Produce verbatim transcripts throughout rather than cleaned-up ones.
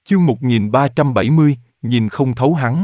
Chương một nghìn ba trăm bảy mươi, nhìn không thấu hắn.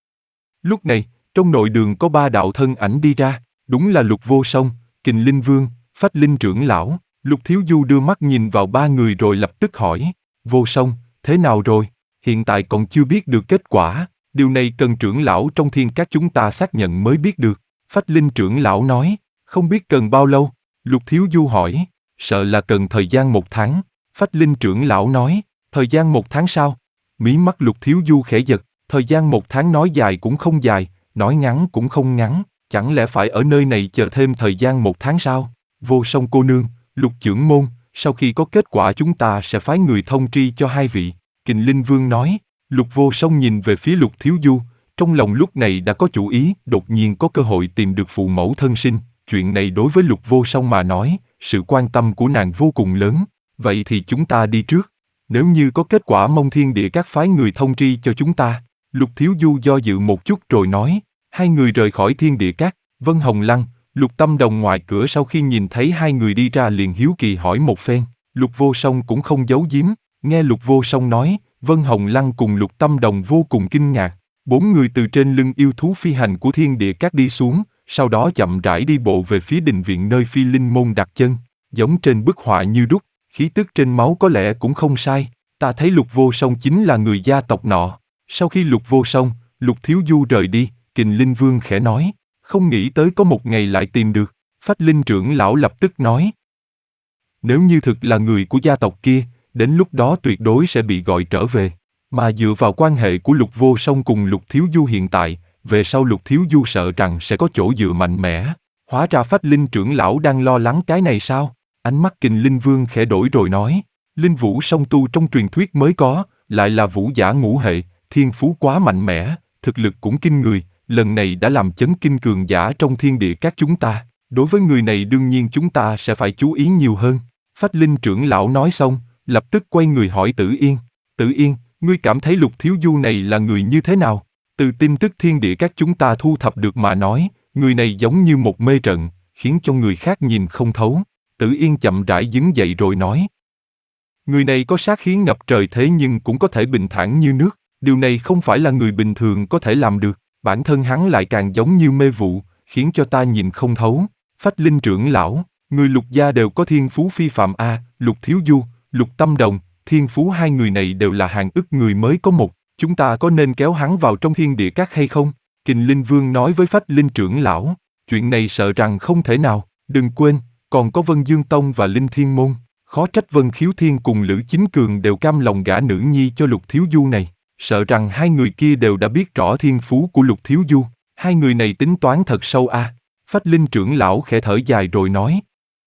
Lúc này, trong nội đường có ba đạo thân ảnh đi ra, đúng là Lục Vô Song, Kình Linh Vương, Phách Linh trưởng lão. Lục Thiếu Du đưa mắt nhìn vào ba người rồi lập tức hỏi, Vô Song, thế nào rồi? Hiện tại còn chưa biết được kết quả, điều này cần trưởng lão trong thiên các chúng ta xác nhận mới biết được. Phách Linh trưởng lão nói, không biết cần bao lâu? Lục Thiếu Du hỏi, sợ là cần thời gian một tháng. Phách Linh trưởng lão nói, thời gian một tháng sao? Mí mắt Lục Thiếu Du khẽ giật, thời gian một tháng nói dài cũng không dài, nói ngắn cũng không ngắn, chẳng lẽ phải ở nơi này chờ thêm thời gian một tháng sao? Vô Song cô nương, Lục trưởng môn, sau khi có kết quả chúng ta sẽ phái người thông tri cho hai vị. Kình Linh Vương nói. Lục Vô Song nhìn về phía Lục Thiếu Du, trong lòng lúc này đã có chủ ý, đột nhiên có cơ hội tìm được phụ mẫu thân sinh. Chuyện này đối với Lục Vô Song mà nói, sự quan tâm của nàng vô cùng lớn. Vậy thì chúng ta đi trước. Nếu như có kết quả mong thiên địa các phái người thông tri cho chúng ta. Lục Thiếu Du do dự một chút rồi nói. Hai người rời khỏi thiên địa các. Vân Hồng Lăng, Lục Tâm Đồng ngoài cửa sau khi nhìn thấy hai người đi ra liền hiếu kỳ hỏi một phen. Lục Vô Song cũng không giấu giếm. Nghe Lục Vô Song nói, Vân Hồng Lăng cùng Lục Tâm Đồng vô cùng kinh ngạc. Bốn người từ trên lưng yêu thú phi hành của thiên địa các đi xuống, sau đó chậm rãi đi bộ về phía đình viện nơi Phi Linh môn đặt chân. Giống trên bức họa như đúc, khí tức trên máu có lẽ cũng không sai. Ta thấy Lục Vô Song chính là người gia tộc nọ. Sau khi Lục Vô Song, Lục Thiếu Du rời đi, Kình Linh Vương khẽ nói, không nghĩ tới có một ngày lại tìm được. Phách Linh trưởng lão lập tức nói, nếu như thực là người của gia tộc kia, đến lúc đó tuyệt đối sẽ bị gọi trở về. Mà dựa vào quan hệ của Lục Vô Song cùng Lục Thiếu Du hiện tại, về sau Lục Thiếu Du sợ rằng sẽ có chỗ dựa mạnh mẽ. Hóa ra Phách Linh trưởng lão đang lo lắng cái này sao? Ánh mắt Kình Linh Vương khẽ đổi rồi nói, Linh Vũ song tu trong truyền thuyết mới có, lại là vũ giả ngũ hệ, thiên phú quá mạnh mẽ, thực lực cũng kinh người, lần này đã làm chấn kinh cường giả trong thiên địa các chúng ta. Đối với người này đương nhiên chúng ta sẽ phải chú ý nhiều hơn. Phách Linh trưởng lão nói xong, lập tức quay người hỏi Tử Yên. Tử Yên, ngươi cảm thấy Lục Thiếu Du này là người như thế nào? Từ tin tức thiên địa các chúng ta thu thập được mà nói, người này giống như một mê trận, khiến cho người khác nhìn không thấu. Tử Yên chậm rãi đứng dậy rồi nói. Người này có sát khí ngập trời thế nhưng cũng có thể bình thản như nước, điều này không phải là người bình thường có thể làm được, bản thân hắn lại càng giống như mê vụ, khiến cho ta nhìn không thấu. Phách Linh trưởng lão, người Lục gia đều có thiên phú phi phạm a, Lục Thiếu Du, Lục Tâm Đồng, thiên phú hai người này đều là hàng ức người mới có một, chúng ta có nên kéo hắn vào trong thiên địa các hay không? Kình Linh Vương nói với Phách Linh trưởng lão, chuyện này sợ rằng không thể nào, đừng quên, còn có Vân Dương Tông và Linh Thiên Môn, khó trách Vân Khiếu Thiên cùng Lữ Chính Cường đều cam lòng gả nữ nhi cho Lục Thiếu Du này, sợ rằng hai người kia đều đã biết rõ thiên phú của Lục Thiếu Du, hai người này tính toán thật sâu a. Phách Linh trưởng lão khẽ thở dài rồi nói.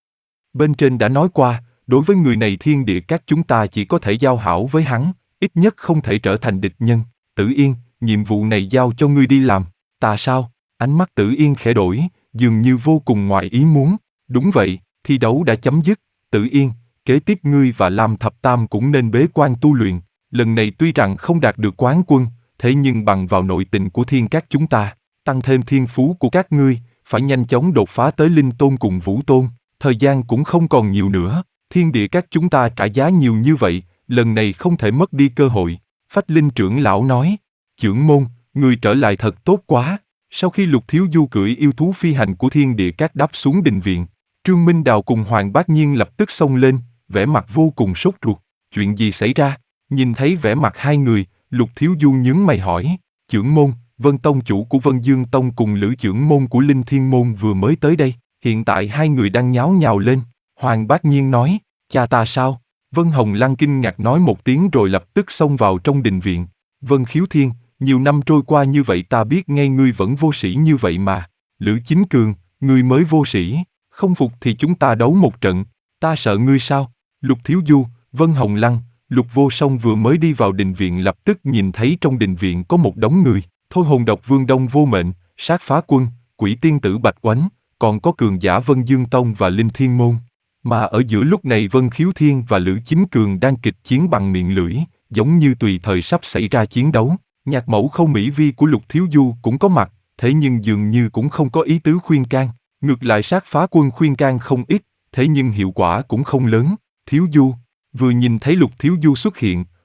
Bên trên đã nói qua, đối với người này thiên địa các chúng ta chỉ có thể giao hảo với hắn, ít nhất không thể trở thành địch nhân. Tử Yên, nhiệm vụ này giao cho ngươi đi làm. Ta sao? Ánh mắt Tử Yên khẽ đổi, dường như vô cùng ngoài ý muốn. Đúng vậy, thi đấu đã chấm dứt. Tử Yên, kế tiếp ngươi và Lam Thập Tam cũng nên bế quan tu luyện. Lần này tuy rằng không đạt được quán quân, thế nhưng bằng vào nội tình của thiên các chúng ta, tăng thêm thiên phú của các ngươi, phải nhanh chóng đột phá tới Linh Tôn cùng Vũ Tôn. Thời gian cũng không còn nhiều nữa. Thiên địa các chúng ta trả giá nhiều như vậy, lần này không thể mất đi cơ hội. Phách Linh trưởng lão nói, trưởng môn, người trở lại thật tốt quá. Sau khi Lục Thiếu Du cưỡi yêu thú phi hành của thiên địa các đáp xuống đình viện, Trương Minh Đào cùng Hoàng Bác Nhiên lập tức xông lên, vẻ mặt vô cùng sốt ruột. Chuyện gì xảy ra? Nhìn thấy vẻ mặt hai người, Lục Thiếu Du nhướng mày hỏi, trưởng môn, Vân Tông chủ của Vân Dương Tông cùng Lữ trưởng môn của Linh Thiên môn vừa mới tới đây, hiện tại hai người đang nháo nhào lên. Hoàng Bác Nhiên nói, cha ta sao? Vân Hồng Lăng kinh ngạc nói một tiếng rồi lập tức xông vào trong đình viện. Vân Khiếu Thiên, nhiều năm trôi qua như vậy ta biết ngay ngươi vẫn vô sĩ như vậy mà. Lữ Chính Cường, ngươi mới vô sĩ, không phục thì chúng ta đấu một trận, ta sợ ngươi sao? Lục Thiếu Du, Vân Hồng Lăng, Lục Vô Song vừa mới đi vào đình viện lập tức nhìn thấy trong đình viện có một đống người, Thôi Hồn Độc Vương Đông Vô Mệnh, Sát Phá Quân, Quỷ Tiên Tử Bạch Oánh, còn có cường giả Vân Dương Tông và Linh Thiên Môn. Mà ở giữa lúc này Vân Khiếu Thiên và Lữ Chính Cường đang kịch chiến bằng miệng lưỡi, giống như tùy thời sắp xảy ra chiến đấu. Nhạc mẫu Khâu Mỹ Vi của Lục Thiếu Du cũng có mặt, thế nhưng dường như cũng không có ý tứ khuyên can. Ngược lại Sát Phá Quân khuyên can không ít, thế nhưng hiệu quả cũng không lớn. Thiếu Du, vừa nhìn thấy Lục Thiếu Du xuất hiện,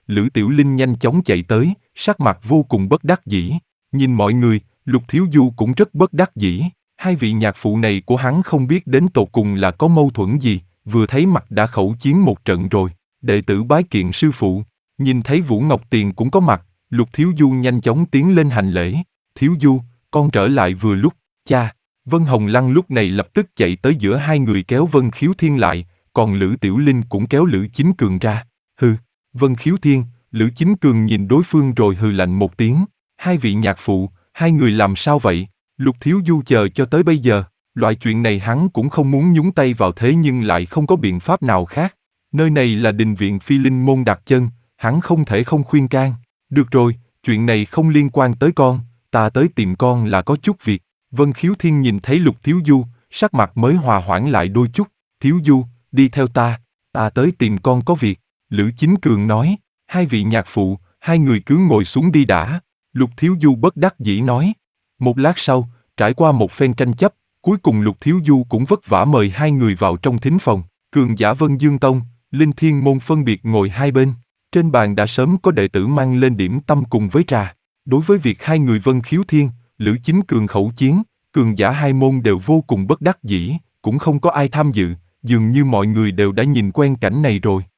Lữ Tiểu Linh nhanh chóng chạy tới, sắc mặt vô cùng bất đắc dĩ. Nhìn mọi người, Lục Thiếu Du cũng rất bất đắc dĩ. Hai vị nhạc phụ này của hắn không biết đến tột cùng là có mâu thuẫn gì, vừa thấy mặt đã khẩu chiến một trận rồi. Đệ tử bái kiện sư phụ. Nhìn thấy Vũ Ngọc Tiền cũng có mặt, Lục Thiếu Du nhanh chóng tiến lên hành lễ. Thiếu Du, con trở lại vừa lúc. Cha. Vân Hồng Lăng lúc này lập tức chạy tới giữa hai người kéo Vân Khiếu Thiên lại, còn Lữ Tiểu Linh cũng kéo Lữ Chính Cường ra. Hừ. Vân Khiếu Thiên, Lữ Chính Cường nhìn đối phương rồi hừ lạnh một tiếng. Hai vị nhạc phụ, hai người làm sao vậy? Lục Thiếu Du chờ cho tới bây giờ, loại chuyện này hắn cũng không muốn nhúng tay vào thế nhưng lại không có biện pháp nào khác. Nơi này là đình viện Phi Linh môn đặt chân, hắn không thể không khuyên can. Được rồi, chuyện này không liên quan tới con, ta tới tìm con là có chút việc. Vân Khiếu Thiên nhìn thấy Lục Thiếu Du, sắc mặt mới hòa hoãn lại đôi chút. Thiếu Du, đi theo ta, ta tới tìm con có việc. Lữ Chính Cường nói, hai vị nhạc phụ, hai người cứ ngồi xuống đi đã. Lục Thiếu Du bất đắc dĩ nói. Một lát sau, trải qua một phen tranh chấp, cuối cùng Lục Thiếu Du cũng vất vả mời hai người vào trong thính phòng. Cường giả Vân Dương Tông, Linh Thiên Môn phân biệt ngồi hai bên. Trên bàn đã sớm có đệ tử mang lên điểm tâm cùng với trà. Đối với việc hai người Vân Khiếu Thiên, Lữ Chính Cường khẩu chiến, cường giả hai môn đều vô cùng bất đắc dĩ, cũng không có ai tham dự, dường như mọi người đều đã nhìn quen cảnh này rồi.